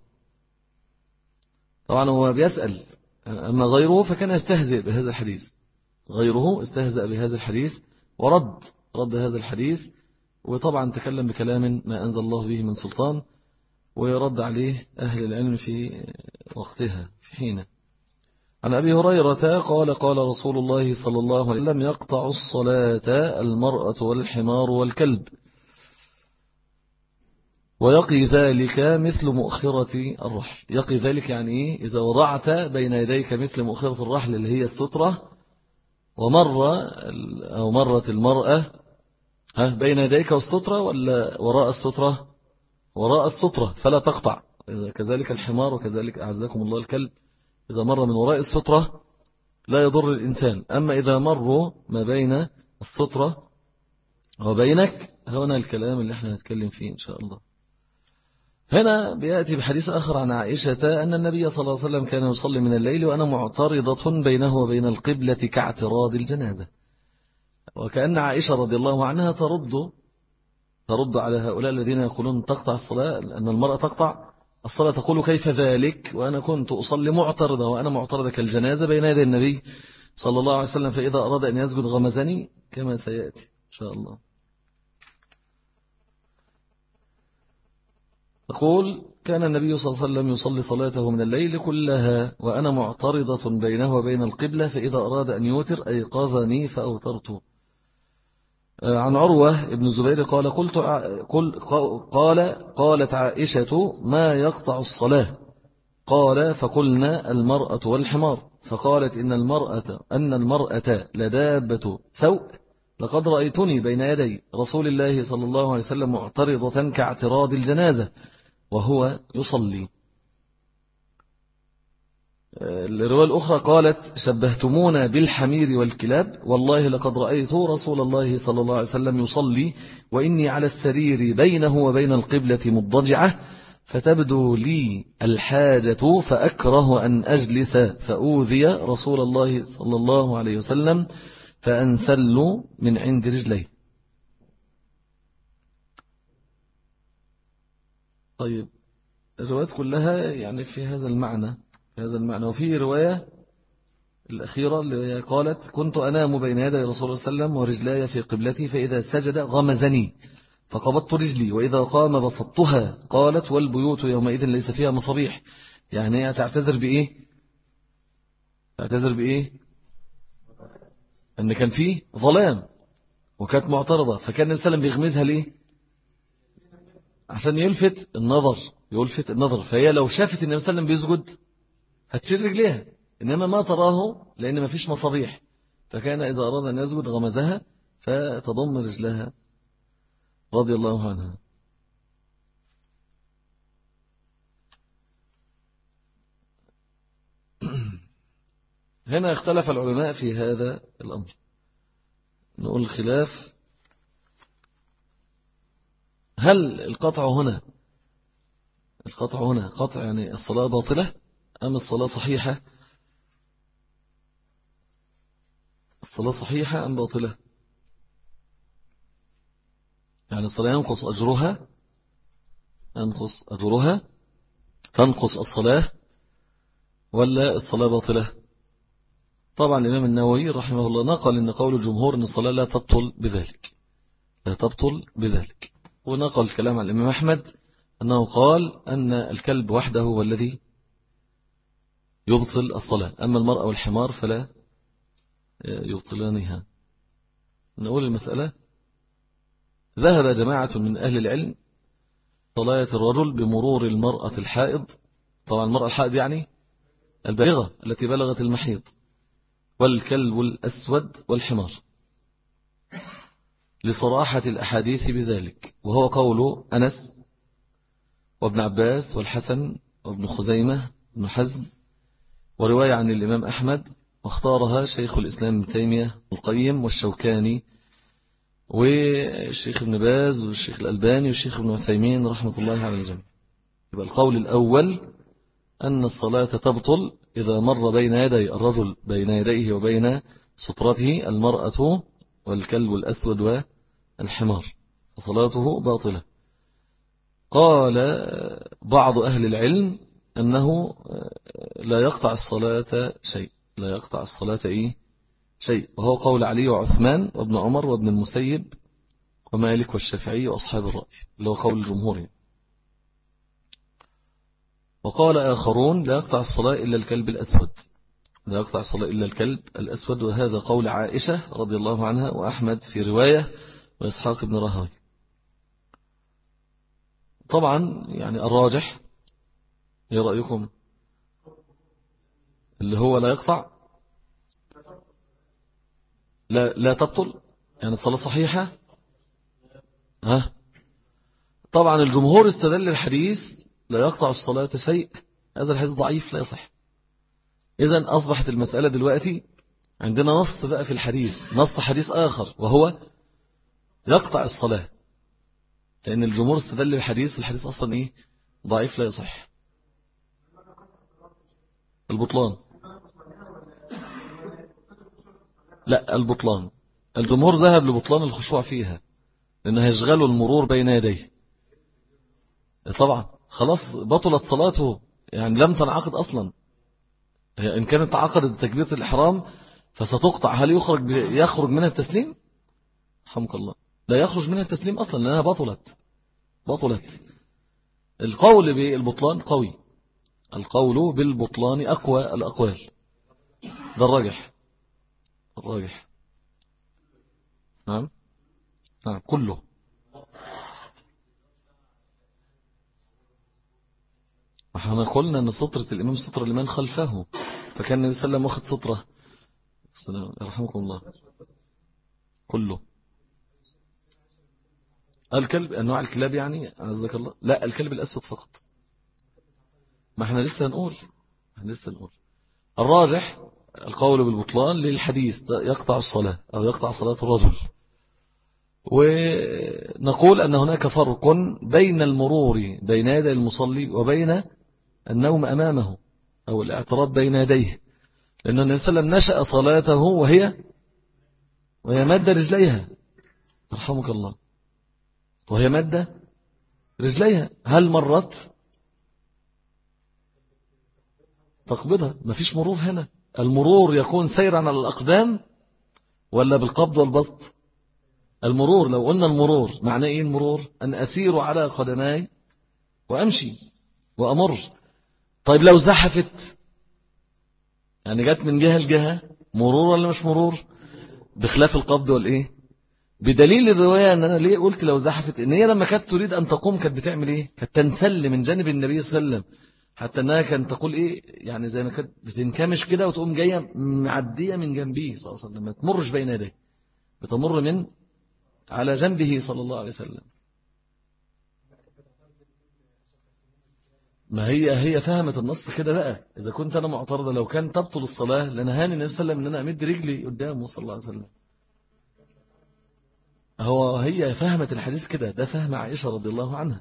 طبعا هو بيسأل، أما غيره فكان يستهزئ بهذا الحديث، غيره استهزأ بهذا الحديث رد هذا الحديث، وطبعا تكلم بكلام ما أنزل الله به من سلطان، ويرد عليه أهل العلم في وقتها في حينه. عن أبي هريرة قال: قال رسول الله صلى الله عليه وسلم: يقطع الصلاة المرأة والحمار والكلب، ويقي ذلك مثل مؤخرة الرحل. يقي ذلك يعني إيه؟ إذا وضعت بين يديك مثل مؤخرة الرحل اللي هي السترة، مرت المرأة بين يديك والسترة ولا وراء السترة؟ وراء السترة فلا تقطع. كذلك الحمار، وكذلك أعزكم الله الكلب، إذا مر من وراء السترة لا يضر الإنسان. أما إذا مروا ما بين السترة وبينك، هنا الكلام اللي احنا نتكلم فيه إن شاء الله. هنا بيأتي بحديث آخر عن عائشة أن النبي صلى الله عليه وسلم كان يصلي من الليل وأنا معترضة بينه وبين القبلة كاعتراض الجنازة. وكأن عائشة رضي الله عنها ترد على هؤلاء الذين يقولون تقطع الصلاة، أن المرأة تقطع الصلاة، تقول: كيف ذلك وأنا كنت أصلي معترضة، وأنا معترضة كالجنازة بين يدي النبي صلى الله عليه وسلم، فإذا أراد أن يسجد غمزني، كما سيأتي إن شاء الله. تقول: كان النبي صلى الله عليه وسلم يصلي صلاته من الليل كلها وأنا معترضة بينه وبين القبلة، فإذا أراد أن يوتر أيقظني فأوترت. عن عروة ابن الزبير قال: قالت عائشة: ما يقطع الصلاة؟ قال: فقلنا: المرأة والحمار. فقالت: أن المرأة لدابة سوء، لقد رأيتني بين يدي رسول الله صلى الله عليه وسلم معترضة كاعتراض الجنازة وهو يصلي. الرواية الأخرى قالت: شبهتمونا بالحمير والكلاب، والله لقد رأيت رسول الله صلى الله عليه وسلم يصلي وإني على السرير بينه وبين القبلة مضجعة، فتبدو لي الحاجة فأكره أن أجلس فأوذي رسول الله صلى الله عليه وسلم فأنسل من عند رجليه. طيب، الروايات كلها يعني في هذا المعنى، وفي رواية الأخيرة اللي قالت: كنت أنام بين يدي رسول الله صلى الله عليه وسلم ورجلاي في قبلتي، فإذا سجد غمزني فقبضت رجلي وإذا قام بسطتها. قالت: والبيوت يومئذ ليس فيها مصابيح. يعني تعتذر بإيه؟ أن كان فيه ظلام وكانت معترضة، فكان النبي صلى الله عليه وسلم بيغمزها ليه؟ عشان يلفت النظر. فهي لو شافت النبي صلى الله عليه وسلم بيسجد هتشير رجليها، إنما ما تراه لأن ما فيش مصابيح، فكان إذا أراد أن يسجد غمزها فتضم رجلها رضي الله عنها. هنا اختلف العلماء في هذا الأمر. نقول الخلاف: هل القطع هنا قطع يعني الصلاة باطلة أم الصلاة صحيحة؟ الصلاة صحيحة أم باطلة؟ يعني الصلاة ينقص أجرها، تنقص الصلاة ولا الصلاة باطلة؟ طبعا الإمام النووي رحمه الله نقل أن قول الجمهور أن الصلاة لا تبطل بذلك، ونقل الكلام عن الإمام أحمد أنه قال أن الكلب وحده هو الذي يبطل الصلاة، أما المرأة والحمار فلا يبطلانها. نقول المسألة: ذهب جماعة من أهل العلم صلاة الرجل بمرور المرأة الحائض، طبعا المرأة الحائض يعني البالغة التي بلغت المحيض، والكلب الأسود والحمار، لصراحة الأحاديث بذلك، وهو قول أنس وابن عباس والحسن وابن خزيمة وابن حزم، ورواية عن الإمام أحمد، واختارها شيخ الإسلام ابن تيمية القيم والشوكاني والشيخ ابن باز والشيخ الألباني والشيخ ابن عثيمين رحمة الله على الجميع. يبقى القول الأول أن الصلاة تبطل إذا مر بين يدي الرجل، بين يديه وبين سترته المرأة والكلب الأسود والحمار، فصلاته باطلة. قال بعض أهل العلم أنه لا يقطع الصلاة شيء، وهو قول علي وعثمان وابن عمر وابن المسيب ومالك والشافعي وأصحاب الرأي، اللي هو قول الجمهور. وقال آخرون لا يقطع الصلاة إلا الكلب الأسود، وهذا قول عائشة رضي الله عنها وأحمد في رواية وإسحاق بن راهويه. طبعا يعني الراجح، ايه رأيكم؟ اللي هو لا يقطع، لا تبطل، يعني الصلاة صحيحة. طبعا الجمهور استدل الحديث لا يقطع الصلاة شيء، هذا الحديث ضعيف لا يصح. إذن أصبحت المسألة دلوقتي عندنا نص بقى في الحديث، نص حديث آخر وهو يقطع الصلاة، لأن الجمهور استدل الحديث أصلا ضعيف لا يصح. البطلان، لا البطلان، الجمهور ذهب لبطلان الخشوع فيها، لأنه يشغل المرور بين يديه. طبعا خلاص بطلت صلاته، يعني لم تنعقد أصلا. إن كانت عقدت تكبيرة الإحرام فستقطع. هل يخرج منها التسليم؟ رحمك الله، لا يخرج منها التسليم أصلا لأنها بطلت. القول بالبطلان قوي، القول بالبطلان أقوى الأقوال، ده الراجح. نعم كله. احنا قلنا أن سطرة الإمام سطرة لمن خلفه، فكان النبي صلى الله عليه وسلم واخد سطرة. رحمكم الله. كله. الكلب أنواع الكلاب يعني عزك الله، لا الكلب الأسود فقط. ما احنا لسه هنقول الراجح القول بالبطلان للحديث يقطع الصلاة أو يقطع صلاة الرجل. ونقول أن هناك فرق بين المرور بين يدي المصلي وبين النوم أمامه أو الاعتراض بين يديه، لأن النبي صلى الله عليه وسلم نشأ صلاته وهي مد رجليها، رحمك الله، وهي مد رجليها. هل مرت تقبضها؟ ما فيش مرور هنا. المرور يكون سيرا على الأقدام ولا بالقبض والبسط؟ المرور، لو قلنا المرور معناه إيه؟ المرور أن أسير على قدماي وأمشي وأمر. طيب لو زحفت، يعني جت من جهة لجهة، مرور ولا مش مرور؟ بخلاف القبض والإيه؟ بدليل الرواية أن أنا ليه قلت لو زحفت، إن هي لما كانت تريد أن تقوم كانت بتعمل إيه؟ كانت تنسل من جانب النبي صلى الله عليه وسلم، حتى أنها كانت تقول إيه، يعني زي ما كانت بتنكمش كده وتقوم جاية معدية من جنبه صلى الله عليه وسلم، ما تمرش بين يديه، بتمر من على جنبه صلى الله عليه وسلم. ما هي فهمت النص كده بقى. إذا كنت أنا معترضة، لو كان تبطل الصلاة لنهاني النبي صلى الله عليه وسلم أن أنا أمد رجلي قدامه صلى الله عليه وسلم. هي فهمت الحديث كده، ده فهم عائشة رضي الله عنها،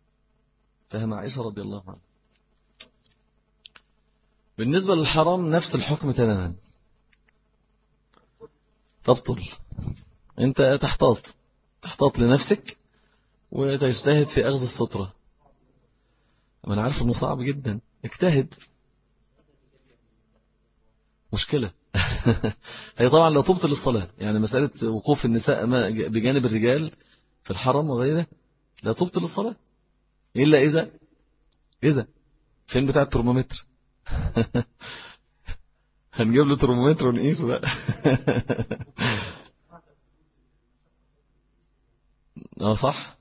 بالنسبة للحرام نفس الحكم تماما، تبطل. أنت تحتاط لنفسك وتجتهد في أخذ السترة. ما أنا عارف أنه صعب جدا، اجتهد. مشكلة. هي طبعا لا تبطل الصلاة، يعني مسألة وقوف النساء بجانب الرجال في الحرم وغيره لا تبطل الصلاة، إلا إذا فين بتاع الترمومتر. هنجيب له ترمومتر ونقيسه بقى. اه صح.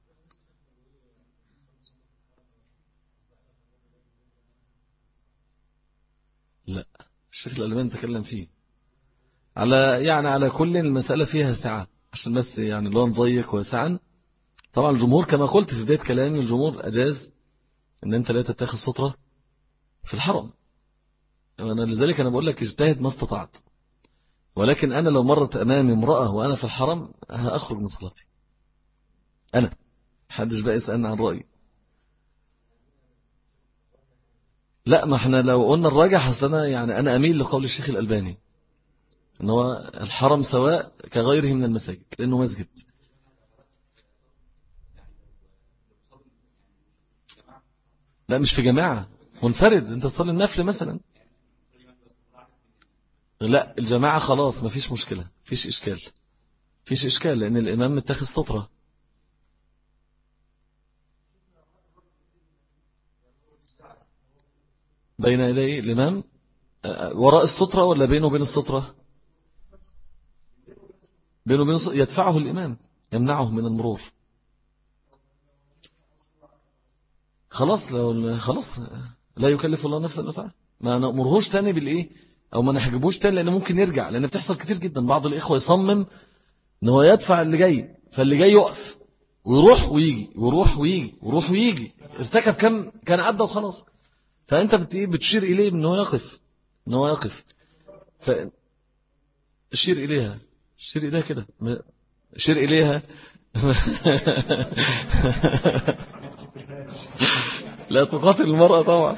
لا، الشيخ الألباني تكلم فيه على كل المسألة فيها سعة، عشان بس يعني لو نضيق واسعا. طبعا الجمهور كما قلت في بداية كلامي، الجمهور أجاز ان انت لا تتخذ سترة في الحرم. لذلك انا بقول لك اجتهد ما استطعت، ولكن انا لو مرت امامي امرأة وانا في الحرم هأخرج من صلاتي انا. محدش بقى يسألني عن رأيي. لا، ما احنا لو قلنا الراجح اصل يعني انا اميل لقول الشيخ الألباني ان هو الحرم سواء كغيره من المساجد لانه مسجد. لا مش في جماعة، منفرد انت تصلي النفل مثلا. لا الجماعة خلاص مفيش مشكلة، فيش إشكال لأن الإمام متخذ سترة. بين يدي الإمام وراء السترة ولا بينه وبين السترة؟ بينه وبين السترة يدفعه الإمام، يمنعه من المرور. خلاص لا يكلف الله نفسا إلا وسعها. ما نأمرهوش تاني بالإيه، أو ما نحجبوش تاني لأنه ممكن يرجع، لأن بتحصل كتير جدا. بعض الإخوة يصمم إن هو يدفع اللي جاي، فاللي جاي يقف ويروح ويجي ويروح ويجي ويروح ويجي، ارتكب كان عدى وخلاص. فأنت بتشير إليه إن هو يقف. فشير إليها، شير إليها كده، شير إليها. لا تقاتل المرأة طبعا.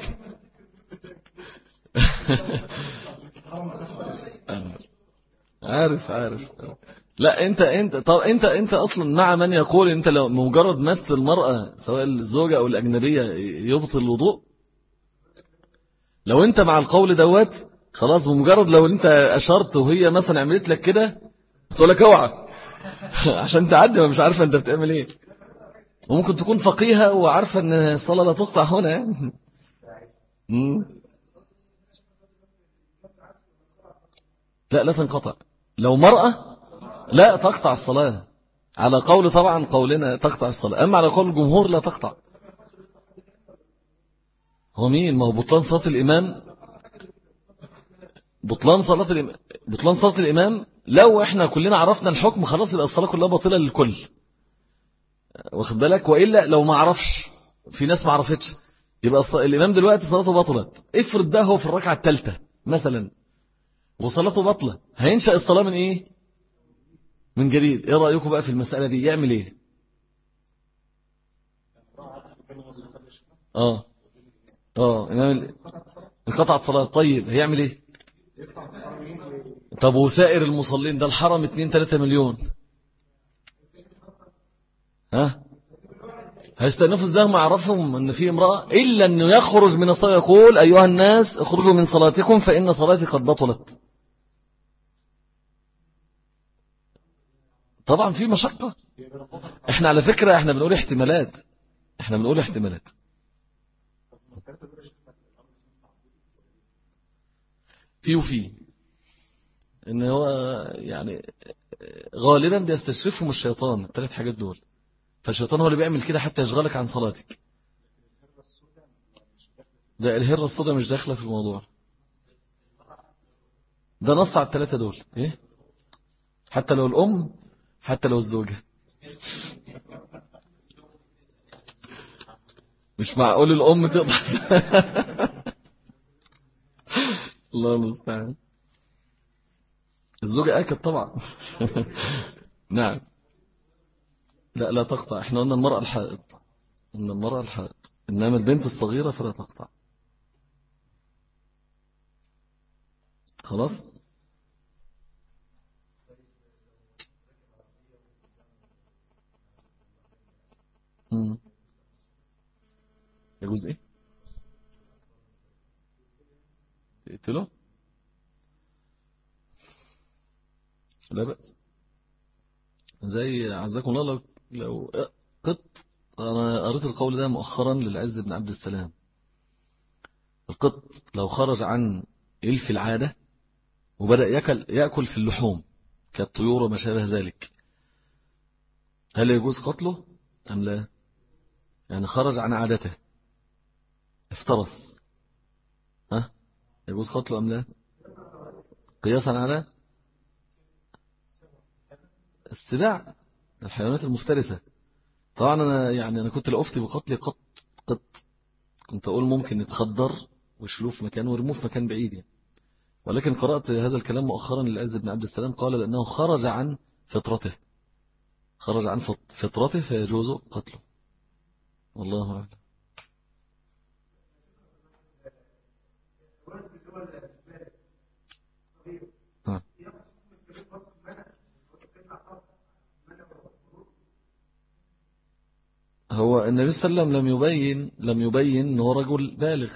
عارف. لا انت اصلا مع من يقول انت لو مجرد مس المرأة سواء الزوجة او الاجنبية يبطل الوضوء. لو انت مع القول دوت خلاص، بمجرد لو انت اشرت وهي مثلا عملت لك كده تقول لك اوعى. عشان تعدي ومش عارفه انت بتعمل ايه. وممكن تكون فقيهة وعارفة ان الصلاة لا تقطع هنا يعني. مم. لا تنقطع. لو مرأة لا تقطع الصلاة، على قول طبعا قولنا تقطع الصلاة، أما على قول الجمهور لا تقطع. هو مين؟ ما هو بطلان صلاة الإمام. بطلان صلاة الإمام لو احنا كلنا عرفنا الحكم خلاص يبقى الصلاة كلها باطلة للكل، واخد بالك. وإلا لو ما عرفش، في ناس ما عرفتش، يبقى الإمام دلوقتي صلاته بطلت. افرض ده هو في الركعة الثالثة مثلا وصلاته بطلة، هينشأ الصلاة من إيه؟ من جديد. إيه رأيكم بقى في المسألة دي؟ يعمل إيه؟ آه إمام انقطعت صلاة، طيب هيعمل إيه؟ طب وسائر المصلين ده الحرم 2-3 مليون، ها هيستأنفوا ازاي ما يعرفهم ان في امرأة الا انه يخرج من الصلاة يقول ايها الناس اخرجوا من صلاتكم فان صلاتي قد بطلت. طبعا في مشقة. احنا على فكرة احنا بنقول احتمالات. وفي ان هو يعني غالبا بيستشرفهم الشيطان الثلاث حاجات دول، فالشيطان هو اللي بيعمل كده حتى يشغلك عن صلاتك. ده الهرة الصدى مش داخلة في الموضوع ده، نص على الثلاثة دول ايه، حتى لو الأم، حتى لو الزوجة. مش معقول الأم تقطع. الله المستعان. الزوجة أكد طبعا. نعم. لا تقطع، احنا قلنا المرأة الحائط، إنما البنت الصغيرة فلا تقطع. خلاص. مم. يجوز ايه؟ تقتله؟ لا بأس. زي عزكم الله، لو قط. أنا قريت القول ده مؤخرا للعز بن عبد السلام. القط لو خرج عن إلف العادة وبدأ يأكل في اللحوم كالطيور وما شابه ذلك، هل يجوز قتله أم لا؟ يعني خرج عن عادته، افترس، ها، يجوز قتله أم لا؟ قياسا على السباع، الحيوانات المفترسة. طبعا أنا كنت لأفتي بقتل قط. كنت أقول ممكن يتخدر ويشلوه في مكان ويرموه في مكان بعيد يعني. ولكن قرأت هذا الكلام مؤخرا للعز بن عبد السلام، قال لأنه خرج عن فطرته، خرج عن فطرته فيجوز قتله. والله أعلم. نعم. هو النبي صلى الله عليه وسلم لم يبين أنه رجل بالغ.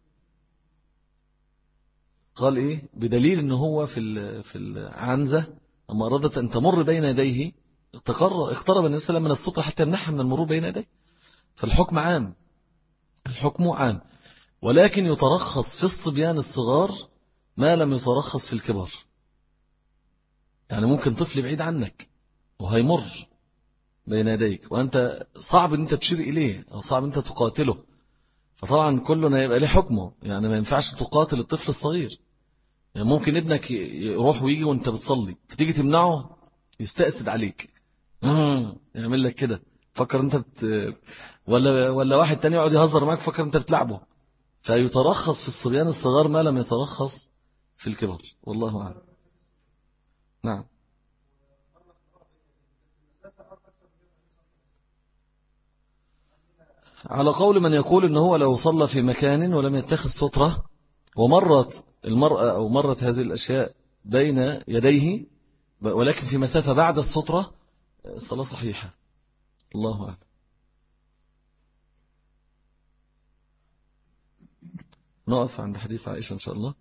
قال إيه؟ بدليل أنه هو في العنزة أما أرادت أن تمر بين يديه اقترب النبي صلى الله عليه وسلم من السطر حتى يمنعها من المرور بين يديه. فالحكم عام، الحكم عام، ولكن يترخص في الصبيان الصغار ما لم يترخص في الكبار. يعني ممكن طفل بعيد عنك وهيمر بين يديك وأنت صعب أن أنت تشير إليه أو صعب أن أنت تقاتله، فطبعا كلنا يبقى له حكمه. يعني ما ينفعش تقاتل الطفل الصغير. يعني ممكن ابنك يروح ويجي وانت بتصلي فتيجي تمنعه يستأسد عليك، يعمل لك كده، فكر انت ولا واحد تاني يقعد يهزر معاك فكر انت بتلعبه. فيترخص في الصبيان الصغار ما لم يترخص في الكبر، والله أعلم. نعم. على قول من يقول إن هو لو صلى في مكان ولم يتخذ سترة ومرت المرأة أو مرت هذه الأشياء بين يديه ولكن في مسافة بعد السترة، الصلاة صحيحة. الله أعلم. نقف عند حديث عائشة إن شاء الله.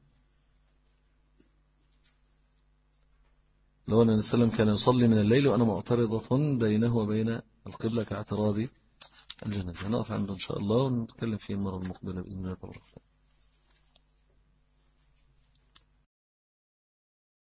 لو أن النبي صلى الله عليه وسلم كان يصلي من الليل وأنا معترضة بينه وبين القبلة كاعتراضي الجنازة. نقف عنده إن شاء الله ونتكلم فيه المرة المقبلة بإذن الله.